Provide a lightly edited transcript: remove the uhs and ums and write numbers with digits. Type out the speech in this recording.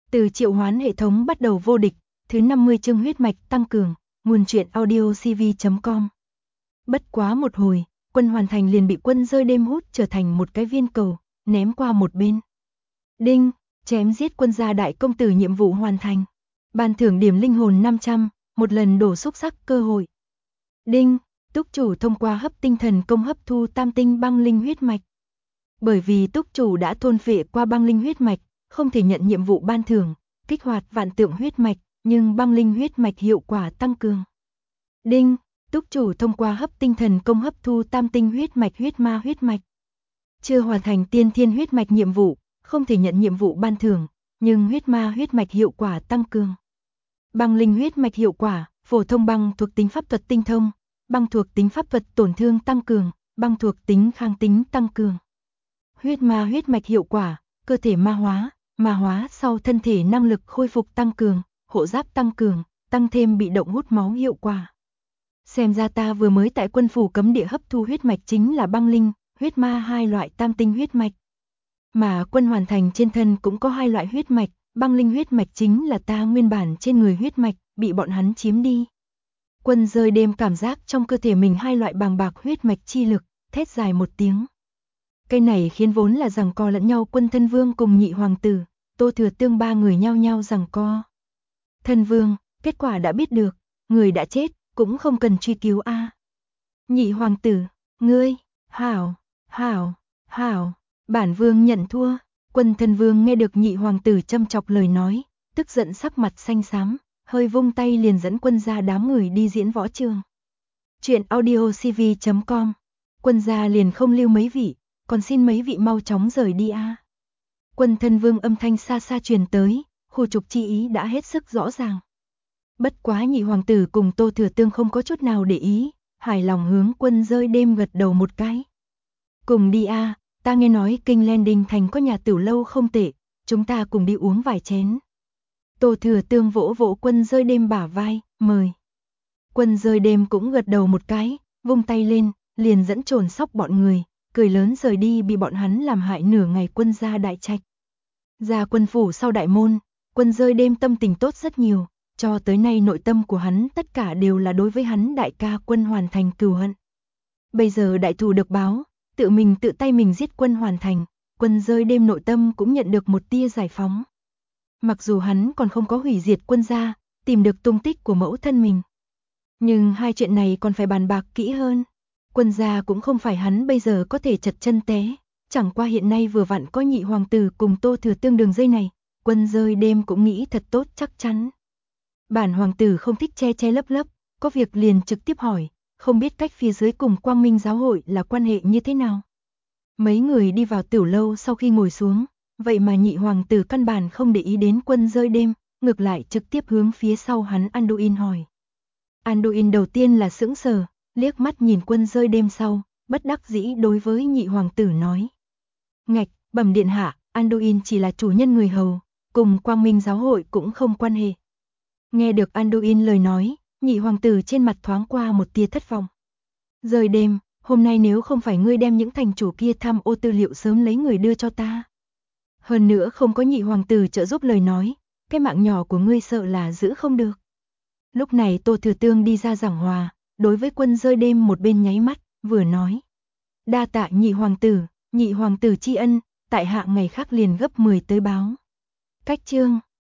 Từ triệu hoán hệ thống bắt đầu vô địch, thứ 50 chương huyết mạch tăng cường, nguồn truyện audio cv.com. Bất quá một hồi, Quân Hoàn Thành liền bị Quân Rơi Đêm hút trở thành một cái viên cầu, ném qua một bên. Đinh, chém giết Quân gia đại công tử nhiệm vụ hoàn thành. Ban thưởng điểm linh hồn 500, một lần đổ xúc sắc cơ hội. Đinh, túc chủ thông qua hấp tinh thần công hấp thu tam tinh băng linh huyết mạch. Bởi vì túc chủ đã thôn phệ qua băng linh huyết mạch, không thể nhận nhiệm vụ ban thưởng, kích hoạt vạn tượng huyết mạch, nhưng băng linh huyết mạch hiệu quả tăng cường. Đinh, túc chủ thông qua hấp tinh thần công hấp thu tam tinh huyết mạch huyết ma huyết mạch. Chưa hoàn thành tiên thiên huyết mạch nhiệm vụ, không thể nhận nhiệm vụ ban thưởng, nhưng huyết ma huyết mạch hiệu quả tăng cường. Băng linh huyết mạch hiệu quả, phổ thông băng thuộc tính pháp thuật tinh thông, băng thuộc tính pháp thuật tổn thương tăng cường, băng thuộc tính kháng tính tăng cường. Huyết ma huyết mạch hiệu quả, cơ thể ma hóa sau thân thể năng lực khôi phục tăng cường, hộ giáp tăng cường, tăng thêm bị động hút máu hiệu quả. Xem ra ta vừa mới tại quân phủ cấm địa hấp thu huyết mạch chính là băng linh, huyết ma hai loại tam tinh huyết mạch. Mà Quân Hoàn Thành trên thân cũng có hai loại huyết mạch, băng linh huyết mạch chính là ta nguyên bản trên người huyết mạch, bị bọn hắn chiếm đi. Quân Rơi Đêm cảm giác trong cơ thể mình hai loại bàng bạc huyết mạch chi lực, thét dài một tiếng. Cái này khiến vốn là giằng co lẫn nhau Quân Thân Vương cùng Nhị Hoàng tử, Tô Thừa Tương ba người nhau nhau giằng co. Thân Vương, kết quả đã biết được, người đã chết, cũng không cần truy cứu a. Nhị Hoàng tử, ngươi, hảo, bản vương nhận thua. Quân Thân Vương nghe được Nhị Hoàng tử châm chọc lời nói, tức giận sắc mặt xanh xám, hơi vung tay liền dẫn quân gia đám người đi diễn võ trường. Chuyện audio cv.com. Quân gia liền không lưu mấy vị, còn xin mấy vị mau chóng rời đi a. Quân Thân Vương âm thanh xa xa truyền tới, khu trục chi ý đã hết sức rõ ràng. Bất quá Nhị Hoàng tử cùng Tô Thừa Tương không có chút nào để ý, hài lòng hướng Quân Rơi Đêm gật đầu một cái. Cùng đi a, ta nghe nói Kinh Landing thành có nhà tiểu lâu không tệ, chúng ta cùng đi uống vài chén. Tô Thừa Tương vỗ vỗ Quân Rơi Đêm bả vai, mời. Quân Rơi Đêm cũng gật đầu một cái, vung tay lên, liền dẫn trồn sóc bọn người, cười lớn rời đi bị bọn hắn làm hại nửa ngày Quân gia đại trạch. Ra quân phủ sau đại môn, Quân Rơi Đêm tâm tình tốt rất nhiều, cho tới nay nội tâm của hắn tất cả đều là đối với hắn đại ca Quân Hoàn Thành cừu hận. Bây giờ đại thù được báo, tự tay mình giết Quân Hoàn Thành, Quân Rơi Đêm nội tâm cũng nhận được một tia giải phóng. Mặc dù hắn còn không có hủy diệt Quân gia, tìm được tung tích của mẫu thân mình. Nhưng hai chuyện này còn phải bàn bạc kỹ hơn. Quân gia cũng không phải hắn bây giờ có thể chật chân té, chẳng qua hiện nay vừa vặn có Nhị Hoàng tử cùng Tô Thừa Tương đường dây này, Quân Rơi Đêm cũng nghĩ thật tốt chắc chắn. Bản hoàng tử không thích che che lấp lấp, có việc liền trực tiếp hỏi, không biết cách phía dưới cùng Quang Minh giáo hội là quan hệ như thế nào. Mấy người đi vào tiểu lâu sau khi ngồi xuống, vậy mà Nhị Hoàng tử căn bản không để ý đến Quân Rơi Đêm, ngược lại trực tiếp hướng phía sau hắn Anduin hỏi. Anduin đầu tiên là sững sờ, liếc mắt nhìn Quân Rơi Đêm sau, bất đắc dĩ đối với Nhị Hoàng tử nói. Ngạch, bẩm điện hạ, Anduin chỉ là chủ nhân người hầu, cùng Quang Minh giáo hội cũng không quan hệ. Nghe được Anduin lời nói, Nhị Hoàng tử trên mặt thoáng qua một tia thất vọng. Rơi Đêm, hôm nay nếu không phải ngươi đem những thành chủ kia tham ô tư liệu sớm lấy người đưa cho ta. Hơn nữa không có Nhị Hoàng tử trợ giúp lời nói, cái mạng nhỏ của ngươi sợ là giữ không được. Lúc này Tô Thừa Tương đi ra giảng hòa, đối với Quân Rơi Đêm một bên nháy mắt, vừa nói. Đa tạ Nhị Hoàng tử tri ân, tại hạ ngày khác liền gấp 10 tới báo. Cách chương